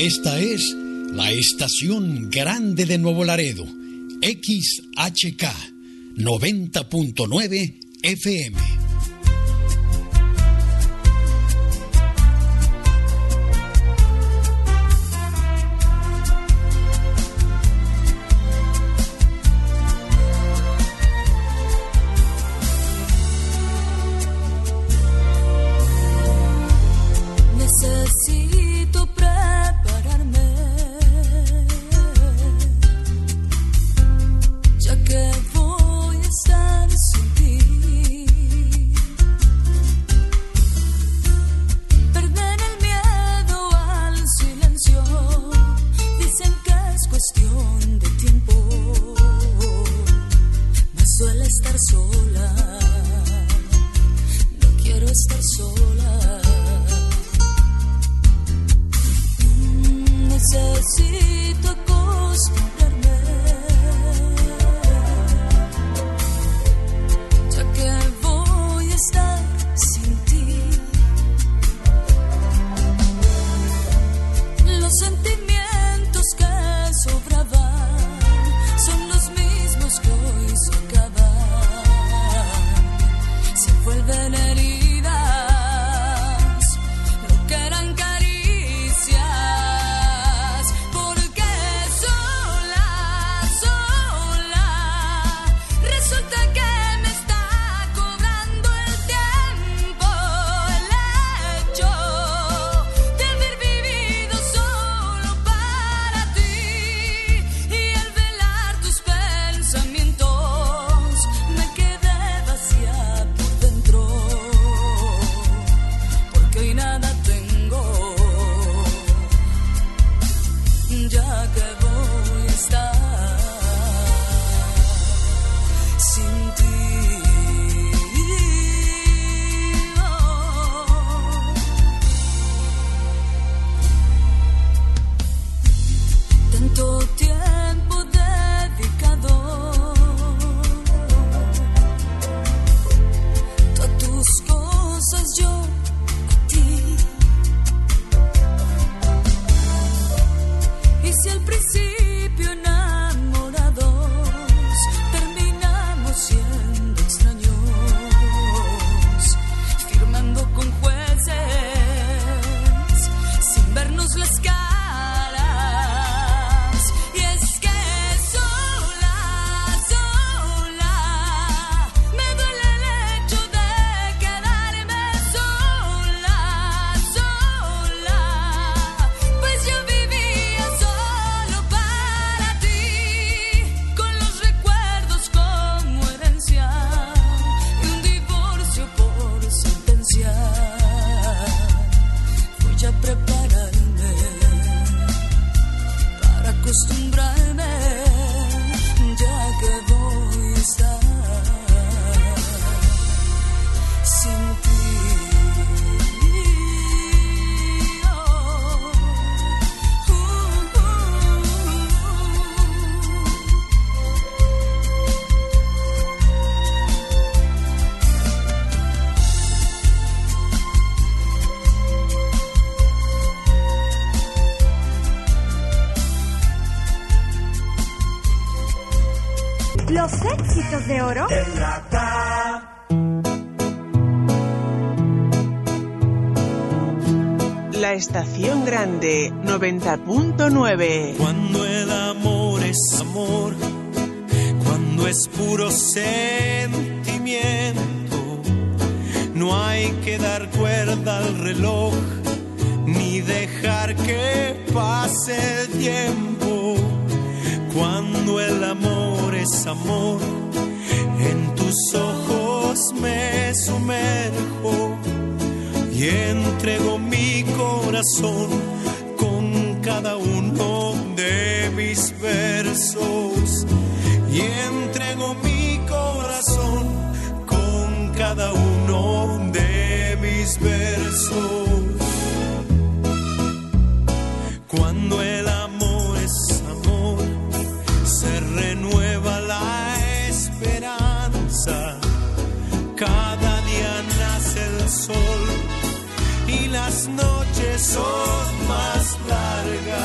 Esta es la estación grande de Nuevo Laredo, XHK 90.9 FM. Necesito prepararme, ya que voy a estar sin ti. Perder el miedo al silencio, dicen que es cuestión de tiempo, mas suele estar sola, no quiero estar sola. Necesito acostumbrarme, ya que voy a estar sin ti. Los sentimientos que sobraban son los mismos que hoy se acaban, se vuelven heridas, lo que eran caricias. Resulta que me está cobrando el tiempo, el hecho de haber vivido solo para ti, y al velar tus pensamientos me quedé vacía por dentro, porque hoy nada tengo, ya que voy a estar sin ti. Tanto tiempo dedicado a tus cosas, yo a ti. Y si al principio enamorados terminamos siendo extraños, firmando con jueces sin vernos las caras. Y es que sola me duele el hecho de quedarme sola, pues yo vivía solo para ti, con los recuerdos como herencia y un divorcio por sentencia. Voy a prepararme para acostumbrarme, ya que voy a estar sin ti. Los éxitos de oro La estación grande 90.9. Cuando el amor es amor, cuando es puro sentimiento, no hay que dar cuerda al reloj, ni dejar que pase el tiempo. Cuando el amor es amor, en tus ojos me sumerjo y entrego mi corazón con cada uno de mis versos. Y entrego mi corazón con cada uno de mis versos. Cuando el amor es amor, se renueva la esperanza. Cada día nace el sol y las noches son más largas.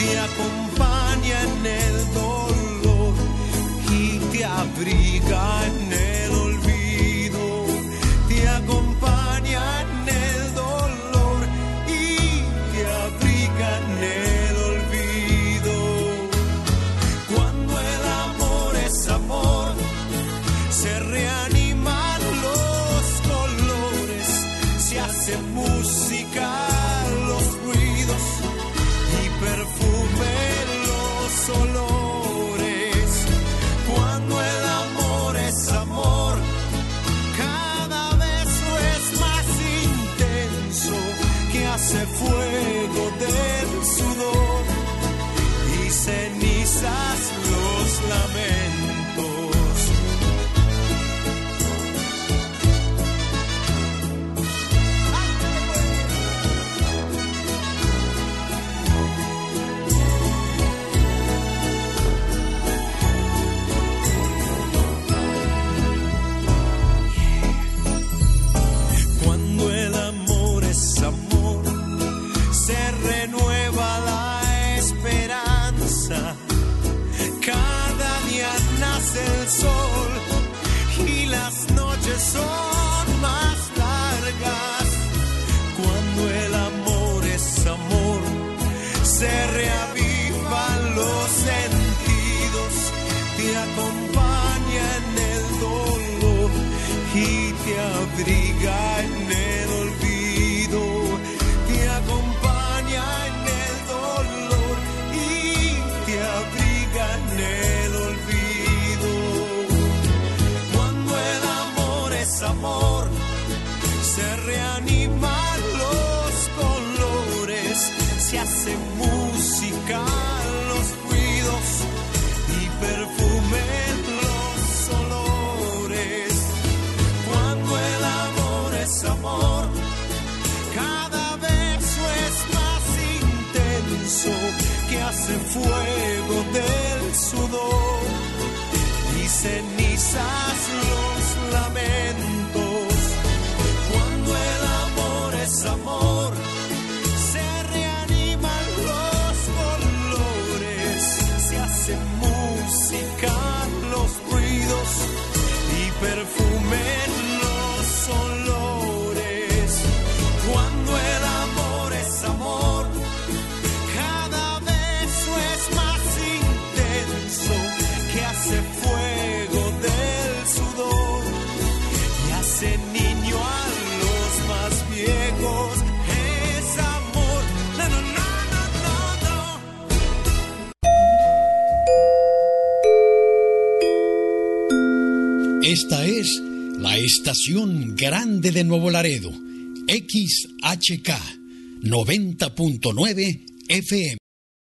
te acompaña en el dolor y te abriga en el olvido, te acompaña en el dolor y te abriga en el olvido. Cuando el amor es amor, se reaniman los colores, se hace música, los ruidos y perfume los olores. Cuando el amor es amor, cada beso es más intenso, que hace fuego del sudor y cenizas los lamentos. Renueva la esperanza, cada día nace el sol y las noches son más largas. Cuando el amor es amor, se reavivan los sentidos, te acompaña en el dolor y te abriga en el olvido, te acompaña en el dolor y te abriga en el olvido. Cuando el amor es amor, se reaniman los colores, se hace música, los ruidos y perfumen los olores. Cuando el amor es amor, cada beso es más intenso, que hace fuego del sudor y cenizas los lamentos. Cuando el amor es amor, se reaniman los colores, se hace música, los ruidos y perfumen los olores. Cuando el amor es amor, cada beso es más intenso, que hace fuego del sudor y hace niño a los más viejos. Es amor, no, no, no, no, no. Esta es la estación grande de Nuevo Laredo, XHK 90.9 FM.